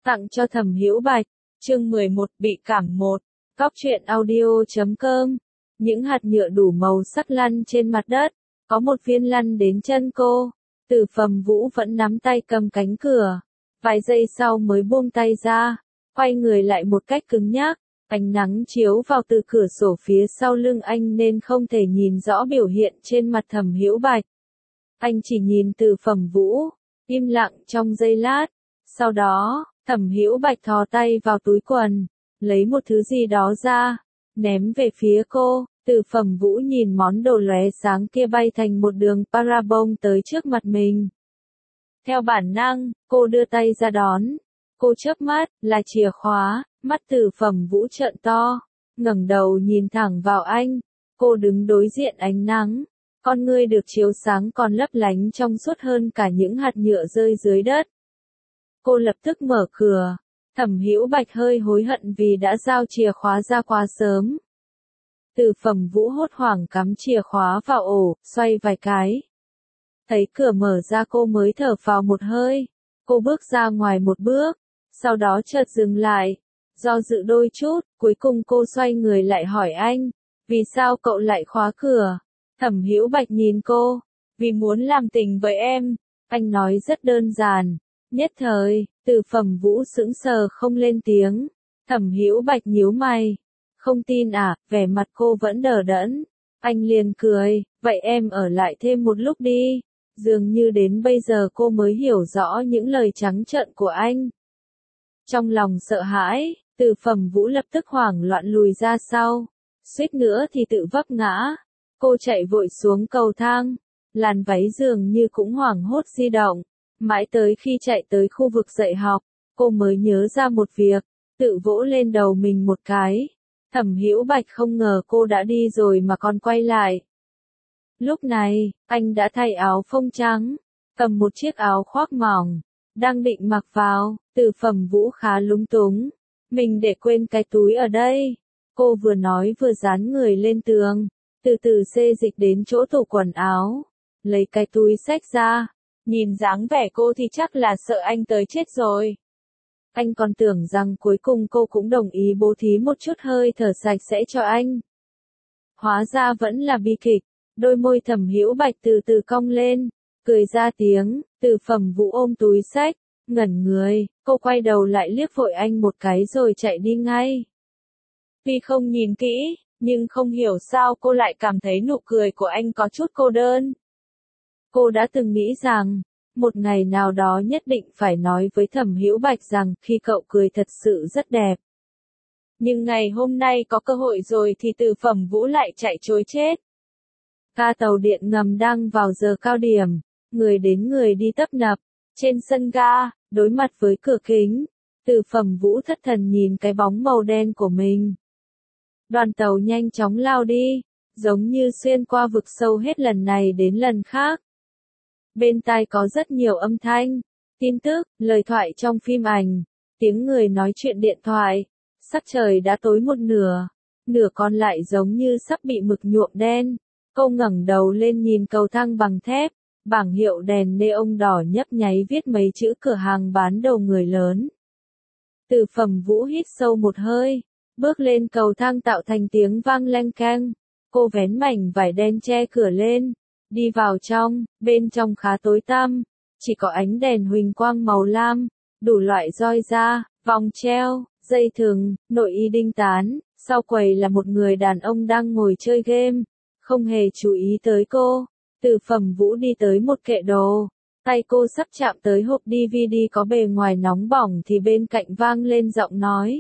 Tặng cho Thẩm Hữu Bạch, chương 11 bị cảm 1, Cóc truyện audio.com. Những hạt nhựa đủ màu sắc lăn trên mặt đất, có một viên lăn đến chân cô. Từ Phẩm Vũ vẫn nắm tay cầm cánh cửa, vài giây sau mới buông tay ra, quay người lại một cách cứng nhắc. Ánh nắng chiếu vào từ cửa sổ phía sau lưng anh nên không thể nhìn rõ biểu hiện trên mặt Thẩm Hữu Bạch. Anh chỉ nhìn Từ Phẩm Vũ, im lặng trong giây lát. Sau đó, Thẩm Hữu Bạch thò tay vào túi quần, lấy một thứ gì đó ra, ném về phía cô. Từ Phẩm Vũ nhìn món đồ lóe sáng kia bay thành một đường parabol tới trước mặt mình. Theo bản năng, cô đưa tay ra đón. Cô chớp mắt, là chìa khóa. Mắt Từ Phẩm Vũ trợn to, ngẩng đầu nhìn thẳng vào anh. Cô đứng đối diện ánh nắng, con ngươi được chiếu sáng còn lấp lánh trong suốt hơn cả những hạt nhựa rơi dưới đất. Cô lập tức mở cửa. Thẩm Hữu Bạch hơi hối hận vì đã giao chìa khóa ra quá sớm. Từ Phẩm Vũ hốt hoảng cắm chìa khóa vào ổ, xoay vài cái. Thấy cửa mở ra cô mới thở phào một hơi. Cô bước ra ngoài một bước, sau đó chợt dừng lại. Do dự đôi chút, cuối cùng cô xoay người lại hỏi anh, vì sao cậu lại khóa cửa? Thẩm Hữu Bạch nhìn cô, vì muốn làm tình với em. Anh nói rất đơn giản. Nhất thời, Từ Phẩm Vũ sững sờ không lên tiếng. Thẩm Hữu Bạch nhíu mày. Không tin à? Vẻ mặt cô vẫn đờ đẫn. Anh liền cười, vậy em ở lại thêm một lúc đi. Dường như đến bây giờ cô mới hiểu rõ những lời trắng trợn của anh. Trong lòng sợ hãi, Từ Phẩm Vũ lập tức hoảng loạn lùi ra sau. Suýt nữa thì tự vấp ngã. Cô chạy vội xuống cầu thang. Làn váy dường như cũng hoảng hốt di động. Mãi tới khi chạy tới khu vực dạy học, cô mới nhớ ra một việc, tự vỗ lên đầu mình một cái. Thẩm Hữu Bạch không ngờ cô đã đi rồi mà còn quay lại. Lúc này, anh đã thay áo phông trắng, cầm một chiếc áo khoác mỏng, đang định mặc vào. Từ Phẩm Vũ khá lúng túng. Mình để quên cái túi ở đây. Cô vừa nói vừa dán người lên tường, từ từ xê dịch đến chỗ tủ quần áo, lấy cái túi xách ra. Nhìn dáng vẻ cô thì chắc là sợ anh tới chết rồi. Anh còn tưởng rằng cuối cùng cô cũng đồng ý bố thí một chút hơi thở sạch sẽ cho anh. Hóa ra vẫn là bi kịch. Đôi môi Thẩm Hữu Bạch từ từ cong lên, cười ra tiếng. Từ Phẩm Vũ ôm túi xách, ngẩn người, cô quay đầu lại liếc vội anh một cái rồi chạy đi ngay. Tuy không nhìn kỹ, nhưng không hiểu sao cô lại cảm thấy nụ cười của anh có chút cô đơn. Cô đã từng nghĩ rằng, một ngày nào đó nhất định phải nói với Thẩm Hữu Bạch rằng khi cậu cười thật sự rất đẹp. Nhưng ngày hôm nay có cơ hội rồi thì Từ Phẩm Vũ lại chạy trối chết. Ga tàu điện ngầm đang vào giờ cao điểm, người đến người đi tấp nập. Trên sân ga, đối mặt với cửa kính, Từ Phẩm Vũ thất thần nhìn cái bóng màu đen của mình. Đoàn tàu nhanh chóng lao đi, giống như xuyên qua vực sâu hết lần này đến lần khác. Bên tai có rất nhiều âm thanh, tin tức, lời thoại trong phim ảnh, tiếng người nói chuyện điện thoại. Sắc trời đã tối một nửa, nửa còn lại giống như sắp bị mực nhuộm đen. Cô ngẩng đầu lên nhìn cầu thang bằng thép, bảng hiệu đèn neon đỏ nhấp nháy viết mấy chữ cửa hàng bán đầu người lớn. Từ Phẩm Vũ hít sâu một hơi, bước lên cầu thang tạo thành tiếng vang leng keng. Cô vén mảnh vải đen che cửa lên, đi vào trong. Bên trong khá tối tăm, chỉ có ánh đèn huỳnh quang màu lam, đủ loại roi da, vòng treo, dây thừng, nội y đinh tán. Sau quầy là một người đàn ông đang ngồi chơi game, không hề chú ý tới cô. Từ Phẩm Vũ đi tới một kệ đồ, tay cô sắp chạm tới hộp DVD có bề ngoài nóng bỏng thì bên cạnh vang lên giọng nói.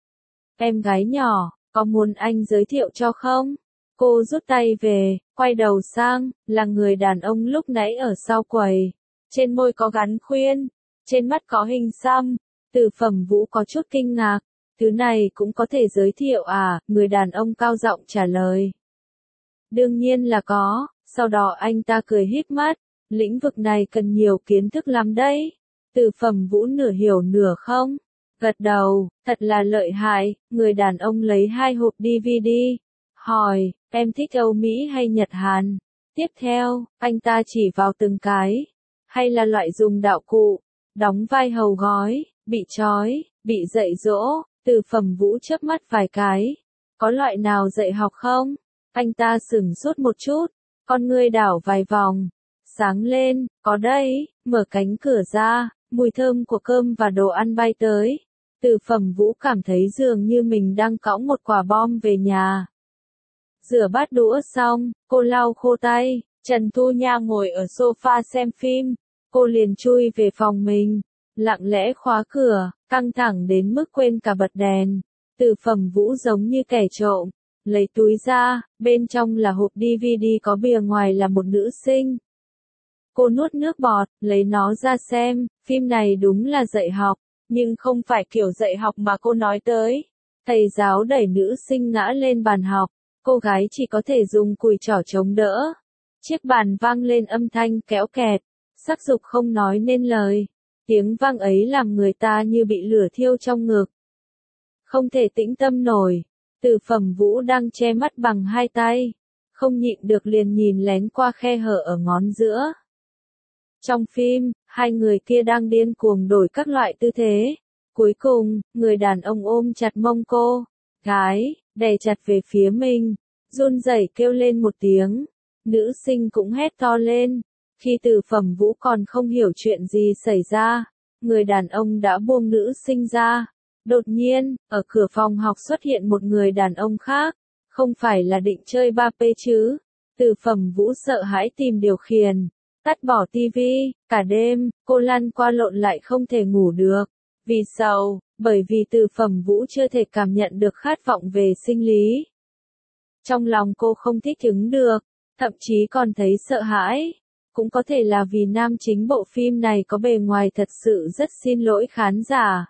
Em gái nhỏ, có muốn anh giới thiệu cho không? Cô rút tay về, quay đầu sang, là người đàn ông lúc nãy ở sau quầy. Trên môi có gắn khuyên, trên mắt có hình xăm. Từ Phẩm Vũ có chút kinh ngạc. Thứ này cũng có thể giới thiệu à? Người đàn ông cao giọng trả lời. Đương nhiên là có. Sau đó anh ta cười híp mắt. Lĩnh vực này cần nhiều kiến thức lắm đấy. Từ Phẩm Vũ nửa hiểu nửa không. Gật đầu, thật là lợi hại. Người đàn ông lấy 2 hộp DVD. Hỏi, em thích Âu Mỹ hay Nhật Hàn? Tiếp theo, anh ta chỉ vào từng cái. Hay là loại dùng đạo cụ, đóng vai hầu gói, bị trói, bị dạy dỗ. Từ Phẩm Vũ chớp mắt vài cái. Có loại nào dạy học không? Anh ta sửng sốt một chút, con ngươi đảo vài vòng, sáng lên, có đây, mở cánh cửa ra, mùi thơm của cơm và đồ ăn bay tới. Từ Phẩm Vũ cảm thấy dường như mình đang cõng một quả bom về nhà. Rửa bát đũa xong, cô lau khô tay, Trần Thu Nha ngồi ở sofa xem phim, cô liền chui về phòng mình, lặng lẽ khóa cửa, căng thẳng đến mức quên cả bật đèn. Từ Phẩm Vũ giống như kẻ trộm, lấy túi ra, bên trong là hộp DVD có bìa ngoài là một nữ sinh. Cô nuốt nước bọt, lấy nó ra xem, phim này đúng là dạy học, nhưng không phải kiểu dạy học mà cô nói tới. Thầy giáo đẩy nữ sinh ngã lên bàn học, cô gái chỉ có thể dùng cùi chỏ chống đỡ. Chiếc bàn vang lên âm thanh kéo kẹt, sắc dục không nói nên lời. Tiếng vang ấy làm người ta như bị lửa thiêu trong ngực. Không thể tĩnh tâm nổi. Từ Phẩm Vũ đang che mắt bằng hai tay, không nhịn được liền nhìn lén qua khe hở ở ngón giữa. Trong phim, hai người kia đang điên cuồng đổi các loại tư thế. Cuối cùng, người đàn ông ôm chặt mông cô, gái, đè chặt về phía mình, run rẩy kêu lên một tiếng. Nữ sinh cũng hét to lên. Khi Từ Phẩm Vũ còn không hiểu chuyện gì xảy ra, người đàn ông đã buông nữ sinh ra. Đột nhiên, ở cửa phòng học xuất hiện một người đàn ông khác, không phải là định chơi 3P chứ. Từ Phẩm Vũ sợ hãi tìm điều khiển, tắt bỏ tivi, cả đêm, cô lăn qua lộn lại không thể ngủ được. Vì sao? Bởi vì Từ Phẩm Vũ chưa thể cảm nhận được khát vọng về sinh lý. Trong lòng cô không thích ứng được, thậm chí còn thấy sợ hãi. Cũng có thể là vì nam chính bộ phim này có bề ngoài thật sự rất xin lỗi khán giả.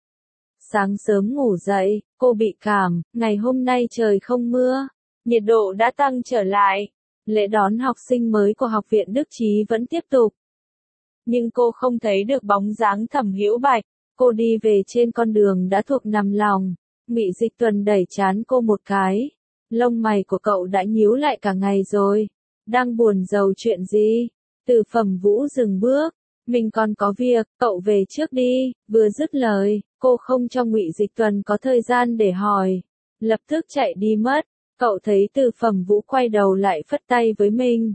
Sáng sớm ngủ dậy, cô bị cảm, ngày hôm nay trời không mưa, nhiệt độ đã tăng trở lại. Lễ đón học sinh mới của Học viện Đức Trí vẫn tiếp tục. Nhưng cô không thấy được bóng dáng Thẩm Hữu Bạch, cô đi về trên con đường đã thuộc nằm lòng. Ngụy Dịch Tuần đẩy trán cô một cái. Lông mày của cậu đã nhíu lại cả ngày rồi. Đang buồn rầu chuyện gì? Từ Phẩm Vũ dừng bước. Mình còn có việc, cậu về trước đi. Vừa dứt lời, cô không cho Ngụy Dịch Tuần có thời gian để hỏi. Lập tức chạy đi mất. Cậu thấy Từ Phẩm Vũ quay đầu lại phất tay với mình.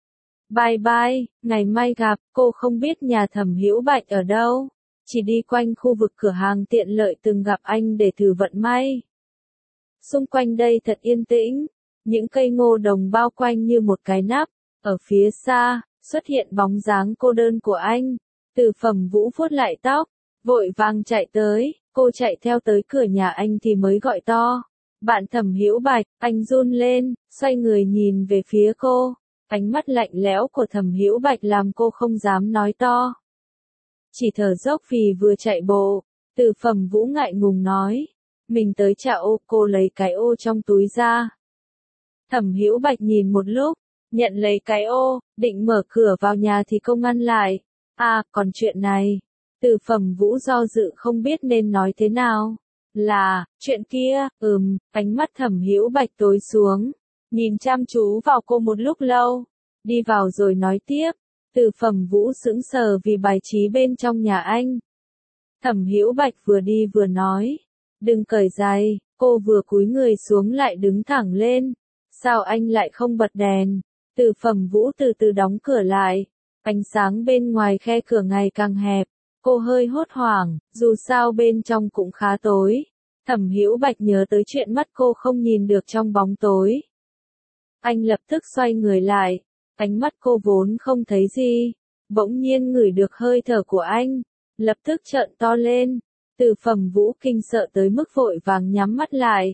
Bye bye, ngày mai gặp. Cô không biết nhà Thẩm Hữu Bạch ở đâu. Chỉ đi quanh khu vực cửa hàng tiện lợi từng gặp anh để thử vận may. Xung quanh đây thật yên tĩnh. Những cây ngô đồng bao quanh như một cái nắp. Ở phía xa, xuất hiện bóng dáng cô đơn của anh. Từ Phẩm Vũ vuốt lại tóc, vội vàng chạy tới. Cô chạy theo tới cửa nhà anh thì mới gọi to. Bạn Thẩm Hữu Bạch. Anh run lên, xoay người nhìn về phía cô. Ánh mắt lạnh lẽo của Thẩm Hữu Bạch làm cô không dám nói to. Chỉ thở dốc vì vừa chạy bộ. Từ Phẩm Vũ ngại ngùng nói. Mình tới trả ô, cô lấy cái ô trong túi ra. Thẩm Hữu Bạch nhìn một lúc, nhận lấy cái ô, định mở cửa vào nhà thì cô ngăn lại. À, còn chuyện này. Từ Phẩm Vũ do dự không biết nên nói thế nào. Là, chuyện kia, ánh mắt Thẩm Hữu Bạch tối xuống. Nhìn chăm chú vào cô một lúc lâu. Đi vào rồi nói tiếp. Từ Phẩm Vũ sững sờ vì bài trí bên trong nhà anh. Thẩm Hữu Bạch vừa đi vừa nói. Đừng cởi giày, cô vừa cúi người xuống lại đứng thẳng lên. Sao anh lại không bật đèn? Từ Phẩm Vũ từ từ đóng cửa lại. Ánh sáng bên ngoài khe cửa ngày càng hẹp. Cô hơi hốt hoảng, dù sao bên trong cũng khá tối. Thẩm Hữu Bạch nhớ tới chuyện mắt cô không nhìn được trong bóng tối. Anh lập tức xoay người lại. Ánh mắt cô vốn không thấy gì. Bỗng nhiên ngửi được hơi thở của anh. Lập tức trợn to lên. Từ Phẩm Vũ kinh sợ tới mức vội vàng nhắm mắt lại.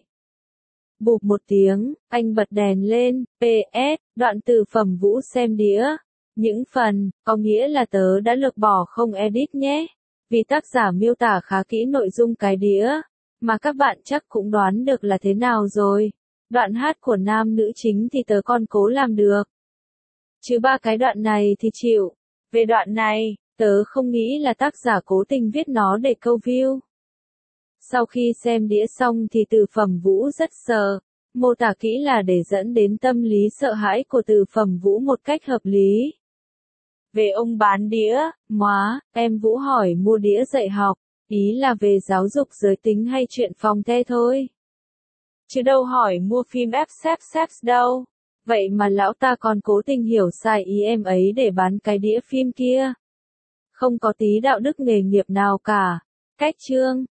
Bụp một tiếng, anh bật đèn lên. PS, đoạn Từ Phẩm Vũ xem đĩa. Những phần, có nghĩa là tớ đã lược bỏ không edit nhé. Vì tác giả miêu tả khá kỹ nội dung cái đĩa. Mà các bạn chắc cũng đoán được là thế nào rồi. Đoạn hát của nam nữ chính thì tớ còn cố làm được. Chứ ba cái đoạn này thì chịu. Về đoạn này, tớ không nghĩ là tác giả cố tình viết nó để câu view. Sau khi xem đĩa xong thì Từ Phẩm Vũ rất sợ. Mô tả kỹ là để dẫn đến tâm lý sợ hãi của Từ Phẩm Vũ một cách hợp lý. Về ông bán đĩa, em Vũ hỏi mua đĩa dạy học. Ý là về giáo dục giới tính hay chuyện phòng the thôi. Chứ đâu hỏi mua phim FXX đâu. Vậy mà lão ta còn cố tình hiểu sai ý em ấy để bán cái đĩa phim kia. Không có tí đạo đức nghề nghiệp nào cả. Cách chương